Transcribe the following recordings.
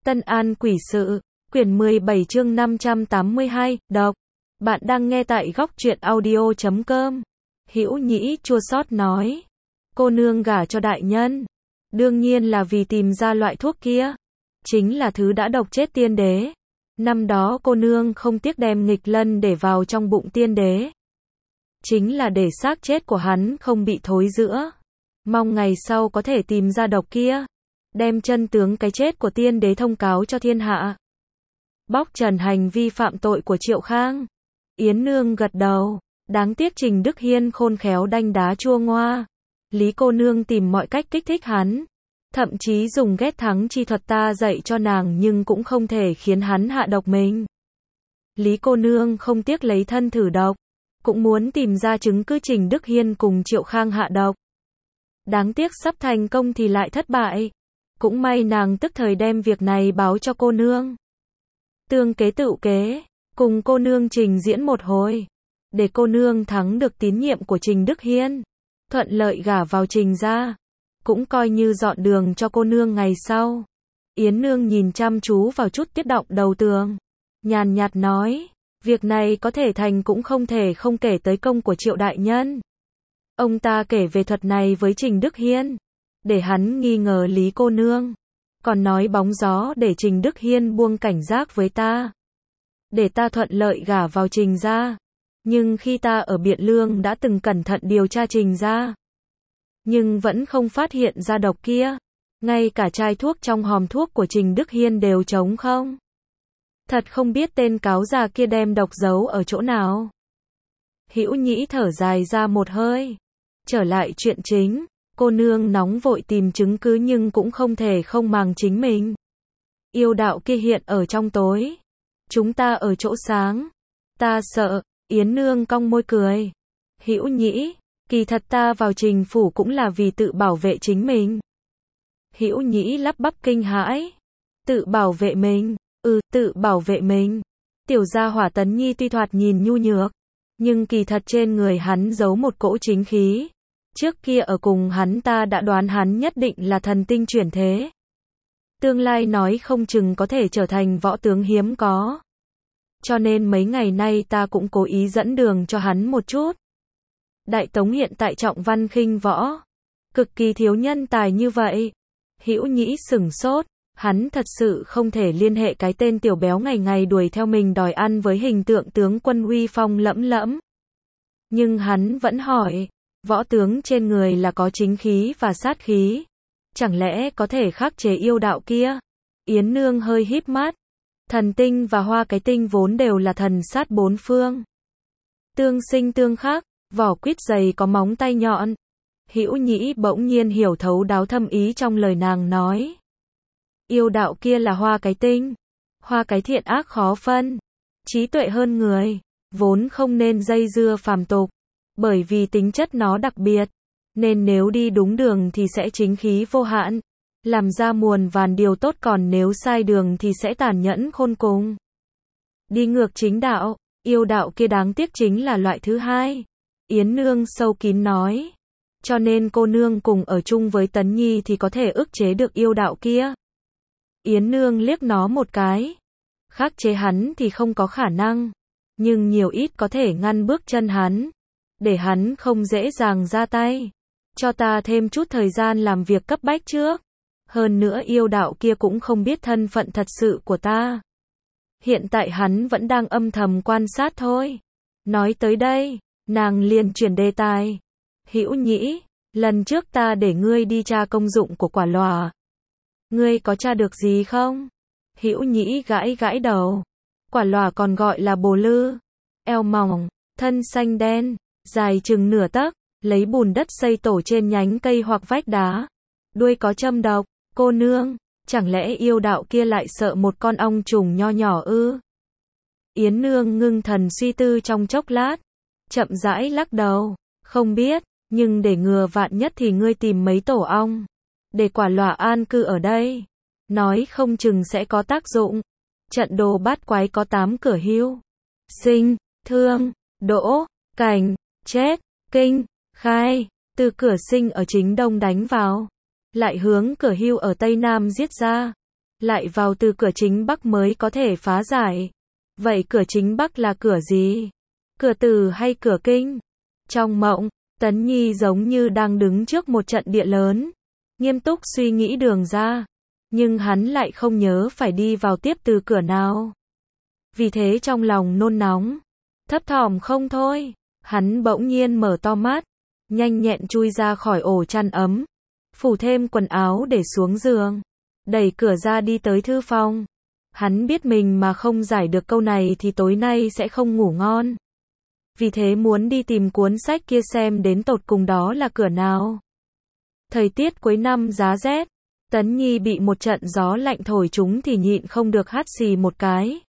Tân An Quỷ Sự, quyển 17 chương 582, đọc. Bạn đang nghe tại góc truyện audio.com. Hữu Nhĩ chua xót nói. Cô nương gả cho đại nhân. Đương nhiên là vì tìm ra loại thuốc kia. Chính là thứ đã độc chết tiên đế. Năm đó cô nương không tiếc đem nghịch lân để vào trong bụng tiên đế. Chính là để xác chết của hắn không bị thối rữa. Mong ngày sau có thể tìm ra độc kia. Đem chân tướng cái chết của tiên đế thông cáo cho thiên hạ. Bóc trần hành vi phạm tội của Triệu Khang. Yến Nương gật đầu. Đáng tiếc Trình Đức Hiên khôn khéo đanh đá chua ngoa. Lý cô nương tìm mọi cách kích thích hắn. Thậm chí dùng ghét thắng chi thuật ta dạy cho nàng nhưng cũng không thể khiến hắn hạ độc mình. Lý cô nương không tiếc lấy thân thử độc. Cũng muốn tìm ra chứng cứ Trình Đức Hiên cùng Triệu Khang hạ độc. Đáng tiếc sắp thành công thì lại thất bại. Cũng may nàng tức thời đem việc này báo cho cô nương. Tương kế tựu kế, cùng cô nương trình diễn một hồi. Để cô nương thắng được tín nhiệm của Trình Đức Hiên. Thuận lợi gả vào Trình gia. Cũng coi như dọn đường cho cô nương ngày sau. Yến Nương nhìn chăm chú vào chút tiết động đầu tường. Nhàn nhạt nói, việc này có thể thành cũng không thể không kể tới công của Triệu đại nhân. Ông ta kể về thuật này với Trình Đức Hiên. Để hắn nghi ngờ Lý cô nương. Còn nói bóng gió để Trình Đức Hiên buông cảnh giác với ta. Để ta thuận lợi gả vào Trình gia. Nhưng khi ta ở Biện Lương đã từng cẩn thận điều tra Trình gia. Nhưng vẫn không phát hiện ra độc kia. Ngay cả chai thuốc trong hòm thuốc của Trình Đức Hiên đều trống không. Thật không biết tên cáo già kia đem độc giấu ở chỗ nào. Hữu Nhĩ thở dài ra một hơi. Trở lại chuyện chính. Cô nương nóng vội tìm chứng cứ nhưng cũng không thể không màng chính mình. Yêu đạo kia hiện ở trong tối. Chúng ta ở chỗ sáng. Ta sợ. Yến Nương cong môi cười. Hữu Nhĩ, kỳ thật ta vào Trình phủ cũng là vì tự bảo vệ chính mình. Hữu Nhĩ lắp bắp kinh hãi. Tự bảo vệ mình? Tự bảo vệ mình. Tiểu gia hỏa Tấn Nhi tuy thoạt nhìn nhu nhược, nhưng kỳ thật trên người hắn giấu một cỗ chính khí. Trước kia ở cùng hắn ta đã đoán hắn nhất định là thần tinh chuyển thế. Tương lai nói không chừng có thể trở thành võ tướng hiếm có. Cho nên mấy ngày nay ta cũng cố ý dẫn đường cho hắn một chút. Đại Tống hiện tại trọng văn khinh võ. Cực kỳ thiếu nhân tài như vậy. Hữu Nhĩ sửng sốt. Hắn thật sự không thể liên hệ cái tên tiểu béo ngày ngày đuổi theo mình đòi ăn với hình tượng tướng quân uy phong lẫm lẫm. Nhưng hắn vẫn hỏi. Võ tướng trên người là có chính khí và sát khí. Chẳng lẽ có thể khắc chế yêu đạo kia? Yến Nương hơi híp mắt. Thần tinh và hoa cái tinh vốn đều là thần sát bốn phương. Tương sinh tương khắc, vỏ quýt dày có móng tay nhọn. Hữu Nhĩ bỗng nhiên hiểu thấu đáo thâm ý trong lời nàng nói. Yêu đạo kia là hoa cái tinh. Hoa cái thiện ác khó phân. Trí tuệ hơn người. Vốn không nên dây dưa phàm tục. Bởi vì tính chất nó đặc biệt. Nên nếu đi đúng đường thì sẽ chính khí vô hạn. Làm ra muôn vàn điều tốt, còn nếu sai đường thì sẽ tàn nhẫn khôn cùng. Đi ngược chính đạo. Yêu đạo kia đáng tiếc chính là loại thứ hai. Yến Nương sâu kín nói. Cho nên cô nương cùng ở chung với Tấn Nhi thì có thể ức chế được yêu đạo kia. Yến Nương liếc nó một cái. Khắc chế hắn thì không có khả năng. Nhưng nhiều ít có thể ngăn bước chân hắn. Để hắn không dễ dàng ra tay. Cho ta thêm chút thời gian làm việc cấp bách trước. Hơn nữa yêu đạo kia cũng không biết thân phận thật sự của ta. Hiện tại hắn vẫn đang âm thầm quan sát thôi. Nói tới đây, nàng liền chuyển đề tài. Hữu Nhĩ, lần trước ta để ngươi đi tra công dụng của quả lòa. Ngươi có tra được gì không? Hữu Nhĩ gãi gãi đầu. Quả lòa còn gọi là bồ lư. Eo mỏng, thân xanh đen, dài chừng nửa tấc, lấy bùn đất xây tổ trên nhánh cây hoặc vách đá. Đuôi có châm độc. Cô nương, chẳng lẽ yêu đạo kia lại sợ một con ong trùng nho nhỏ ư? Yến Nương ngưng thần suy tư trong chốc lát. Chậm rãi lắc đầu. Không biết, nhưng để ngừa vạn nhất thì ngươi tìm mấy tổ ong. Để quả lòa an cư ở đây. Nói không chừng sẽ có tác dụng. Trận đồ bát quái có 8 cửa hưu. Sinh, thương, đỗ, cảnh, chết, kinh, khai. Từ cửa sinh ở chính đông đánh vào. Lại hướng cửa hưu ở tây nam giết ra. lại vào từ cửa chính Bắc mới có thể phá giải. Vậy cửa chính Bắc là cửa gì? Cửa Từ hay cửa Kinh? Trong mộng, Tấn Nhi giống như đang đứng trước một trận địa lớn, nghiêm túc suy nghĩ đường ra, nhưng hắn lại không nhớ phải đi vào tiếp từ cửa nào. Vì thế trong lòng nôn nóng, thấp thỏm không thôi, hắn bỗng nhiên mở to mắt, nhanh nhẹn chui ra khỏi ổ chăn ấm, phủ thêm quần áo để xuống giường, đẩy cửa ra đi tới thư phòng. Hắn biết mình mà không giải được câu này thì tối nay sẽ không ngủ ngon. Vì thế muốn đi tìm cuốn sách kia xem đến tột cùng đó là cửa nào. Thời tiết cuối năm giá rét, Tấn Nhi bị một trận gió lạnh thổi trúng thì nhịn không được hắt xì một cái.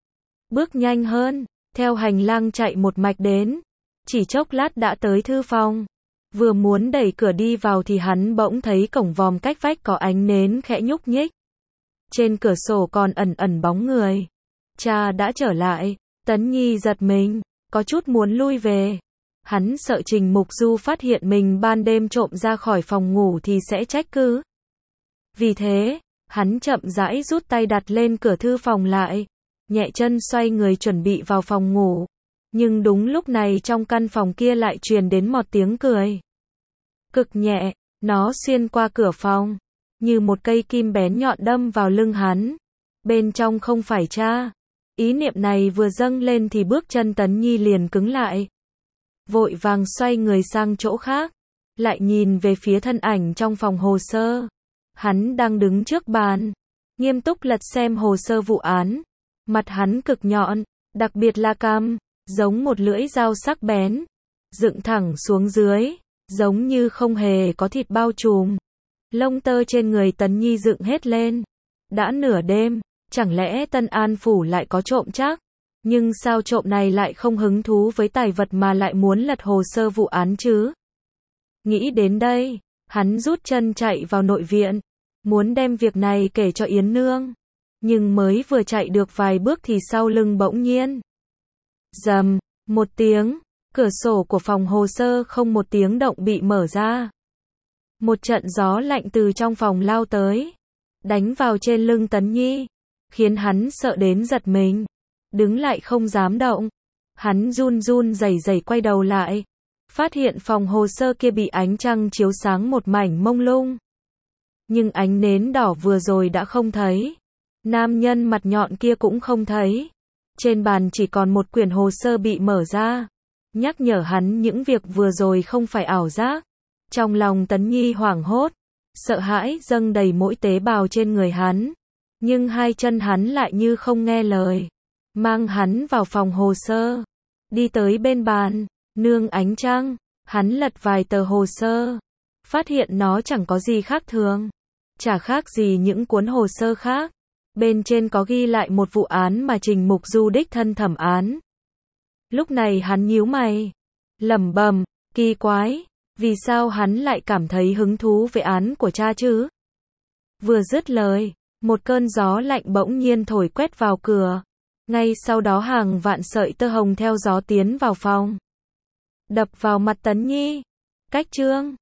Bước nhanh hơn, theo hành lang chạy một mạch đến, chỉ chốc lát đã tới thư phòng. Vừa muốn đẩy cửa đi vào thì hắn bỗng thấy cổng vòm cách vách có ánh nến khẽ nhúc nhích. Trên cửa sổ còn ẩn ẩn bóng người. Cha đã trở lại, Tấn Nhi giật mình, có chút muốn lui về. Hắn sợ Trình Mục Du phát hiện mình ban đêm trộm ra khỏi phòng ngủ thì sẽ trách cứ. Vì thế, hắn chậm rãi rút tay đặt lên cửa thư phòng lại, nhẹ chân xoay người chuẩn bị vào phòng ngủ. Nhưng đúng lúc này trong căn phòng kia lại truyền đến một tiếng cười. Cực nhẹ, nó xuyên qua cửa phòng, như một cây kim bén nhọn đâm vào lưng hắn. Bên trong không phải cha. Ý niệm này vừa dâng lên thì bước chân Tấn Nhi liền cứng lại. Vội vàng xoay người sang chỗ khác, lại nhìn về phía thân ảnh trong phòng hồ sơ. Hắn đang đứng trước bàn, nghiêm túc lật xem hồ sơ vụ án. Mặt hắn cực nhọn, đặc biệt là cằm, giống một lưỡi dao sắc bén, dựng thẳng xuống dưới, giống như không hề có thịt bao trùm. Lông tơ trên người Tấn Nhi dựng hết lên. Đã nửa đêm, chẳng lẽ Tân An Phủ lại có trộm chắc? Nhưng sao trộm này lại không hứng thú với tài vật mà lại muốn lật hồ sơ vụ án chứ? Nghĩ đến đây, hắn rút chân chạy vào nội viện, muốn đem việc này kể cho Yến Nương. Nhưng mới vừa chạy được vài bước thì sau lưng bỗng nhiên. Rầm, một tiếng, cửa sổ của phòng hồ sơ không một tiếng động bị mở ra. Một trận gió lạnh từ trong phòng lao tới, đánh vào trên lưng Tấn Nhi, khiến hắn sợ đến giật mình, đứng lại không dám động. Hắn run run rẩy rẩy quay đầu lại, phát hiện phòng hồ sơ kia bị ánh trăng chiếu sáng một mảnh mông lung. Nhưng ánh nến đỏ vừa rồi đã không thấy, nam nhân mặt nhọn kia cũng không thấy. Trên bàn chỉ còn một quyển hồ sơ bị mở ra, nhắc nhở hắn những việc vừa rồi không phải ảo giác. Trong lòng Tấn Nhi hoảng hốt, sợ hãi dâng đầy mỗi tế bào trên người hắn. Nhưng hai chân hắn lại như không nghe lời, mang hắn vào phòng hồ sơ. Đi tới bên bàn, nương ánh trăng, hắn lật vài tờ hồ sơ, phát hiện nó chẳng có gì khác thường, chả khác gì những cuốn hồ sơ khác. Bên trên có ghi lại một vụ án mà Trình Mục Du đích thân thẩm án. Lúc này hắn nhíu mày, lẩm bẩm, kỳ quái, vì sao hắn lại cảm thấy hứng thú với án của cha chứ? Vừa dứt lời, một cơn gió lạnh bỗng nhiên thổi quét vào cửa. Ngay sau đó hàng vạn sợi tơ hồng theo gió tiến vào phòng, đập vào mặt Tấn Nhi. Cách chương